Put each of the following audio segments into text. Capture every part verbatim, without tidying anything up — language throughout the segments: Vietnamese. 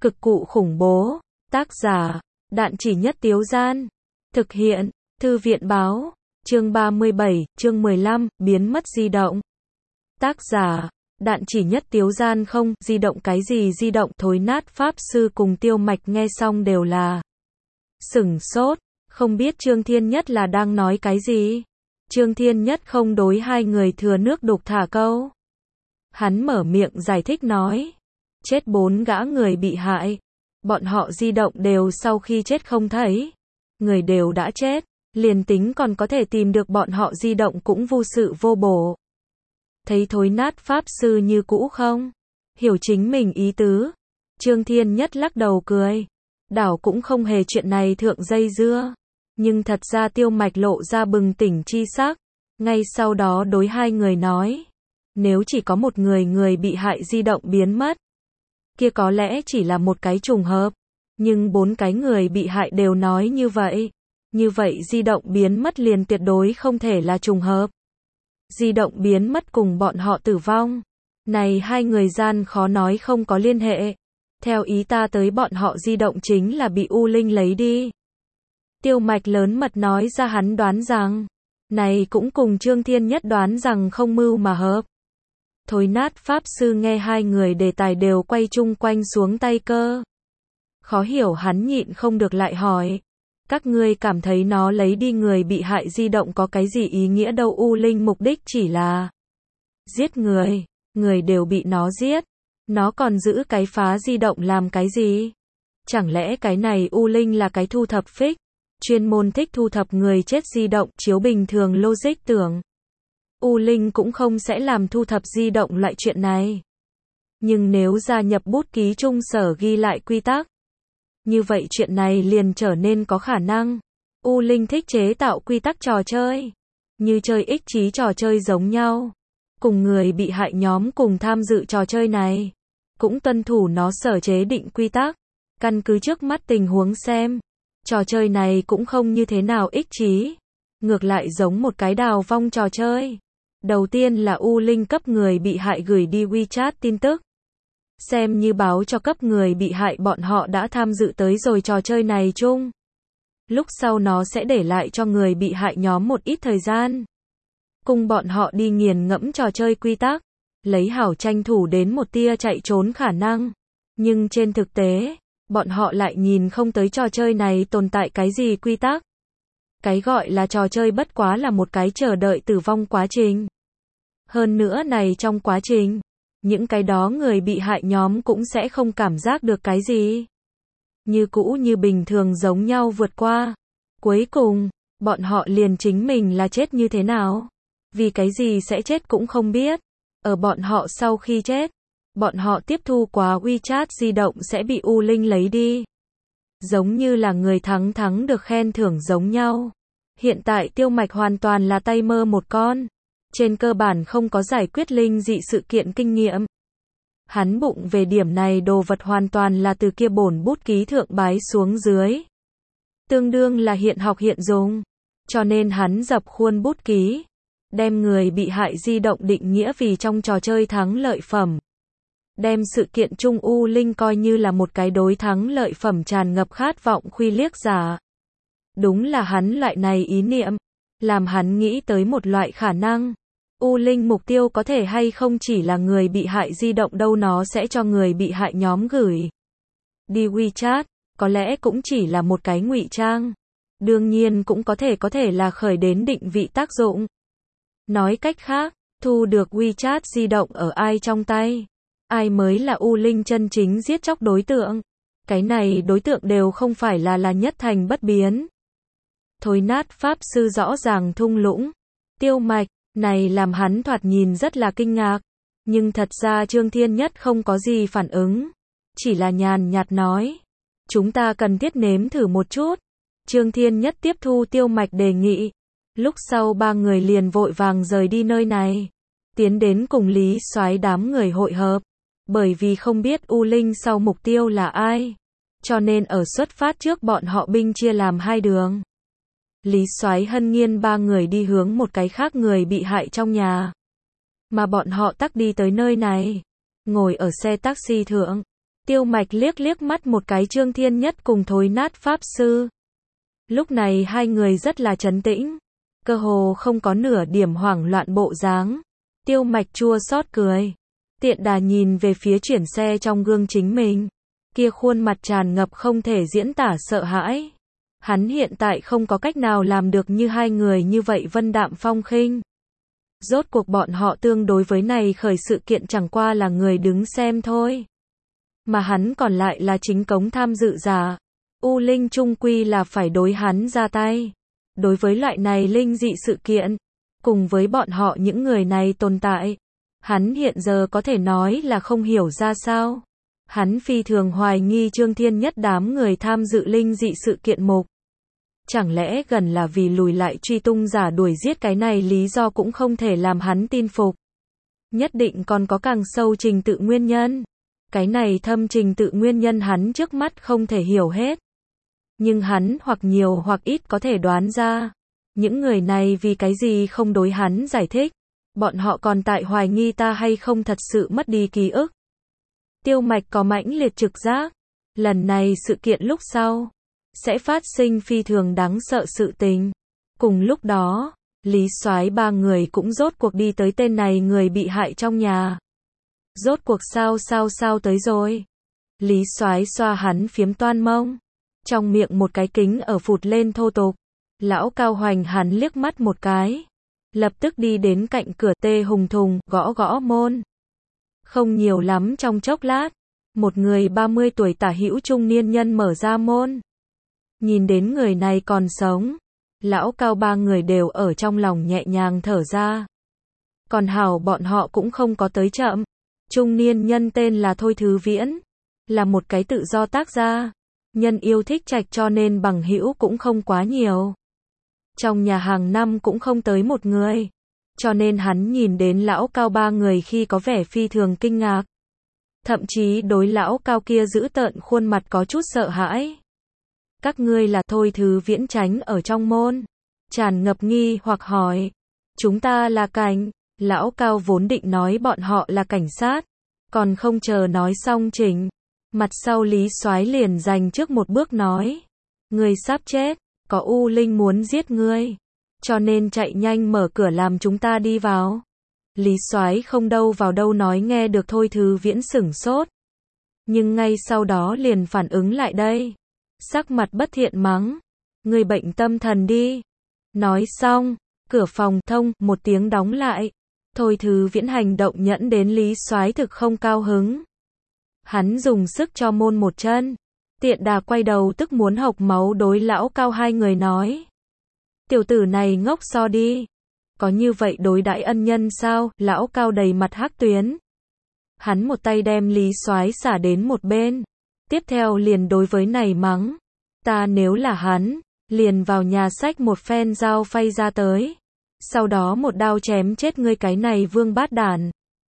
Cực cụ khủng bố. Tác giả, Đạn Chỉ Nhất Tiếu Gian. Thực hiện, Thư viện Báo. Chương ba mươi bảy, chương mười lăm, biến mất di động. Tác giả, Đạn Chỉ Nhất Tiếu Gian. Không, di động cái gì di động? Thối Nát Pháp Sư cùng Tiêu Mạch nghe xong đều là sửng sốt, không biết Trương Thiên Nhất là đang nói cái gì. Trương Thiên Nhất không đối hai người thừa nước đục thả câu. Hắn mở miệng giải thích nói, chết bốn gã người bị hại, bọn họ di động đều sau khi chết không thấy, người đều đã chết, liền tính còn có thể tìm được bọn họ di động cũng vô sự vô bổ. Thấy Thối Nát Pháp Sư như cũ không hiểu chính mình ý tứ, Trương Thiên Nhất lắc đầu cười, đảo cũng không hề chuyện này thượng dây dưa. Nhưng thật ra Tiêu Mạch lộ ra bừng tỉnh chi sắc, ngay sau đó đối hai người nói, nếu chỉ có một người người bị hại di động biến mất, kia có lẽ chỉ là một cái trùng hợp, nhưng bốn cái người bị hại đều nói như vậy, như vậy di động biến mất liền tuyệt đối không thể là trùng hợp. Di động biến mất cùng bọn họ tử vong, này hai người gian khó nói không có liên hệ. Theo ý ta tới bọn họ di động chính là bị U Linh lấy đi. Tiêu Mạch lớn mật nói ra hắn đoán rằng, này cũng cùng Trương Thiên Nhất đoán rằng không mưu mà hợp. Thối Nát Pháp Sư nghe hai người đề tài đều quay chung quanh xuống tay cơ. Khó hiểu hắn nhịn không được lại hỏi, các ngươi cảm thấy nó lấy đi người bị hại di động có cái gì ý nghĩa đâu? U Linh mục đích chỉ là giết người, người đều bị nó giết, nó còn giữ cái phá di động làm cái gì? Chẳng lẽ cái này U Linh là cái thu thập phích, chuyên môn thích thu thập người chết di động? Chiếu bình thường logic tưởng, U Linh cũng không sẽ làm thu thập di động loại chuyện này. Nhưng nếu gia nhập bút ký chung sở ghi lại quy tắc, như vậy chuyện này liền trở nên có khả năng. U Linh thích chế tạo quy tắc trò chơi, như chơi ích trí trò chơi giống nhau. Cùng người bị hại nhóm cùng tham dự trò chơi này, cũng tuân thủ nó sở chế định quy tắc. Căn cứ trước mắt tình huống xem, trò chơi này cũng không như thế nào ích trí, ngược lại giống một cái đào vong trò chơi. Đầu tiên là U Linh cấp người bị hại gửi đi WeChat tin tức, xem như báo cho cấp người bị hại bọn họ đã tham dự tới rồi trò chơi này chung. Lúc sau nó sẽ để lại cho người bị hại nhóm một ít thời gian, cùng bọn họ đi nghiền ngẫm trò chơi quy tắc, lấy hảo tranh thủ đến một tia chạy trốn khả năng. Nhưng trên thực tế, bọn họ lại nhìn không tới trò chơi này tồn tại cái gì quy tắc. Cái gọi là trò chơi bất quá là một cái chờ đợi tử vong quá trình. Hơn nữa này trong quá trình, những cái đó người bị hại nhóm cũng sẽ không cảm giác được cái gì. Như cũ như bình thường giống nhau vượt qua. Cuối cùng, bọn họ liền chính mình là chết như thế nào, vì cái gì sẽ chết cũng không biết. Ở bọn họ sau khi chết, bọn họ tiếp thu quá WeChat di động sẽ bị U Linh lấy đi. Giống như là người thắng thắng được khen thưởng giống nhau. Hiện tại Tiêu Mạch hoàn toàn là tay mơ một con. Trên cơ bản không có giải quyết linh dị sự kiện kinh nghiệm. Hắn bụng về điểm này đồ vật hoàn toàn là từ kia bổn bút ký thượng bái xuống dưới. Tương đương là hiện học hiện dùng. Cho nên hắn dập khuôn bút ký, đem người bị hại di động định nghĩa vì trong trò chơi thắng lợi phẩm. Đem sự kiện chung U Linh coi như là một cái đối thắng lợi phẩm tràn ngập khát vọng khuy liếc giả. Đúng là hắn loại này ý niệm, làm hắn nghĩ tới một loại khả năng. U Linh mục tiêu có thể hay không chỉ là người bị hại di động đâu, nó sẽ cho người bị hại nhóm gửi đi WeChat, có lẽ cũng chỉ là một cái ngụy trang. Đương nhiên cũng có thể có thể là khởi đến định vị tác dụng. Nói cách khác, thu được WeChat di động ở ai trong tay, ai mới là U Linh chân chính giết chóc đối tượng. Cái này đối tượng đều không phải là là nhất thành bất biến. Thối Nát Pháp Sư rõ ràng thung lũng. Tiêu Mạch, này làm hắn thoạt nhìn rất là kinh ngạc. Nhưng thật ra Trương Thiên Nhất không có gì phản ứng. Chỉ là nhàn nhạt nói, chúng ta cần thiết nếm thử một chút. Trương Thiên Nhất tiếp thu Tiêu Mạch đề nghị. Lúc sau ba người liền vội vàng rời đi nơi này, tiến đến cùng Lý Soái đám người hội hợp. Bởi vì không biết U Linh sau mục tiêu là ai, cho nên ở xuất phát trước bọn họ binh chia làm hai đường. Lý Soái Hân Nghiên ba người đi hướng một cái khác người bị hại trong nhà, mà bọn họ tắc đi tới nơi này, ngồi ở xe taxi thượng, Tiêu Mạch liếc liếc mắt một cái Trương Thiên Nhất cùng Thối Nát Pháp Sư. Lúc này hai người rất là trấn tĩnh, cơ hồ không có nửa điểm hoảng loạn bộ dáng. Tiêu Mạch chua xót cười, tiện đà nhìn về phía chuyển xe trong gương chính mình, kia khuôn mặt tràn ngập không thể diễn tả sợ hãi. Hắn hiện tại không có cách nào làm được như hai người như vậy vân đạm phong khinh. Rốt cuộc bọn họ tương đối với này khởi sự kiện chẳng qua là người đứng xem thôi. Mà hắn còn lại là chính cống tham dự giả. U Linh trung quy là phải đối hắn ra tay. Đối với loại này linh dị sự kiện, cùng với bọn họ những người này tồn tại, hắn hiện giờ có thể nói là không hiểu ra sao. Hắn phi thường hoài nghi Trương Thiên Nhất đám người tham dự linh dị sự kiện mục. Chẳng lẽ gần là vì lùi lại truy tung giả đuổi giết cái này lý do cũng không thể làm hắn tin phục. Nhất định còn có càng sâu trình tự nguyên nhân. Cái này thâm trình tự nguyên nhân hắn trước mắt không thể hiểu hết. Nhưng hắn hoặc nhiều hoặc ít có thể đoán ra. Những người này vì cái gì không đối hắn giải thích. Bọn họ còn tại hoài nghi ta hay không thật sự mất đi ký ức. Tiêu Mạch có mãnh liệt trực giác. Lần này sự kiện lúc sau sẽ phát sinh phi thường đáng sợ sự tình. Cùng lúc đó, Lý Soái ba người cũng rốt cuộc đi tới tên này người bị hại trong nhà. Rốt cuộc sao sao sao tới rồi. Lý Soái xoa hắn phiếm toan mông. Trong miệng một cái kính ở phụt lên thô tục. Lão Cao hoành hắn liếc mắt một cái. Lập tức đi đến cạnh cửa tê hùng thùng, gõ gõ môn. Không nhiều lắm trong chốc lát. Một người ba mươi tuổi tả hữu trung niên nhân mở ra môn. Nhìn đến người này còn sống. Lão Cao ba người đều ở trong lòng nhẹ nhàng thở ra. Còn hảo bọn họ cũng không có tới chậm. Trung niên nhân tên là Thôi Thứ Viễn. Là một cái tự do tác gia. Nhân yêu thích trạch cho nên bằng hữu cũng không quá nhiều. Trong nhà hàng năm cũng không tới một người. Cho nên hắn nhìn đến lão Cao ba người khi có vẻ phi thường kinh ngạc. Thậm chí đối lão Cao kia giữ tợn khuôn mặt có chút sợ hãi. Các ngươi là Thôi Thứ Viễn tránh ở trong môn. Tràn ngập nghi hoặc hỏi. Chúng ta là cảnh. Lão Cao vốn định nói bọn họ là cảnh sát. Còn không chờ nói xong chỉnh. Mặt sau Lý Soái liền dành trước một bước nói. Ngươi sắp chết. Có U Linh muốn giết ngươi. Cho nên chạy nhanh mở cửa làm chúng ta đi vào. Lý Soái không đâu vào đâu nói nghe được Thôi Thứ Viễn sửng sốt. Nhưng ngay sau đó liền phản ứng lại đây. Sắc mặt bất thiện mắng. Ngươi bệnh tâm thần đi. Nói xong, cửa phòng thông, một tiếng đóng lại. Thôi Thứ Viễn hành động nhẫn đến Lý Soái thực không cao hứng. Hắn dùng sức cho môn một chân. Tiện đà quay đầu tức muốn hộc máu đối lão Cao hai người nói. Tiểu tử này ngốc so đi. Có như vậy đối đãi ân nhân sao? Lão Cao đầy mặt hắc tuyến. Hắn một tay đem Lý Soái xả đến một bên. Tiếp theo liền đối với này mắng. Ta nếu là hắn, liền vào nhà xách một phen dao phay ra tới. Sau đó một đao chém chết ngươi cái này vương bát đản.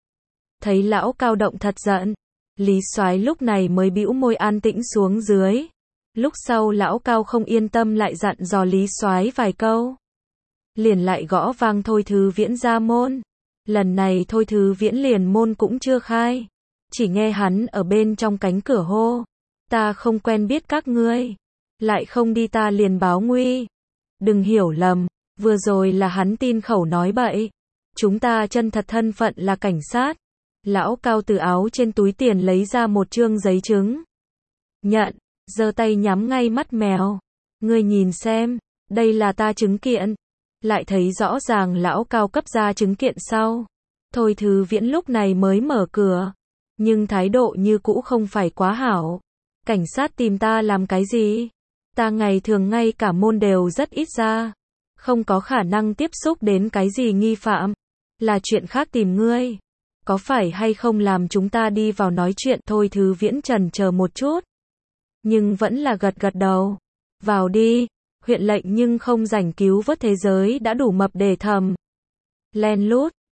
Thấy lão Cao động thật giận. Lý Soái lúc này mới bĩu môi an tĩnh xuống dưới. Lúc sau lão Cao không yên tâm lại dặn dò Lý Soái vài câu. Liền lại gõ vang Thôi Thứ Viễn ra môn. Lần này Thôi Thứ Viễn liền môn cũng chưa khai. Chỉ nghe hắn ở bên trong cánh cửa hô. Ta không quen biết các ngươi. Lại không đi ta liền báo nguy. Đừng hiểu lầm. Vừa rồi là hắn tin khẩu nói bậy. Chúng ta chân thật thân phận là cảnh sát. Lão Cao từ áo trên túi tiền lấy ra một trương giấy chứng. Nhận. Giơ tay nhắm ngay mắt mèo. Ngươi nhìn xem. Đây là ta chứng kiện. Lại thấy rõ ràng lão Cao cấp ra chứng kiện sau. Thôi Thứ Viễn lúc này mới mở cửa. Nhưng thái độ như cũ không phải quá hảo. Cảnh sát tìm ta làm cái gì? Ta ngày thường ngay cả môn đều rất ít ra. Không có khả năng tiếp xúc đến cái gì nghi phạm. Là chuyện khác tìm ngươi. Có phải hay không làm chúng ta đi vào nói chuyện? Thôi Thứ Viễn chần chờ một chút. Nhưng vẫn là gật gật đầu. Vào đi. Huyện lệnh nhưng không rảnh cứu vớt thế giới đã đủ mập để thầm. Len lút.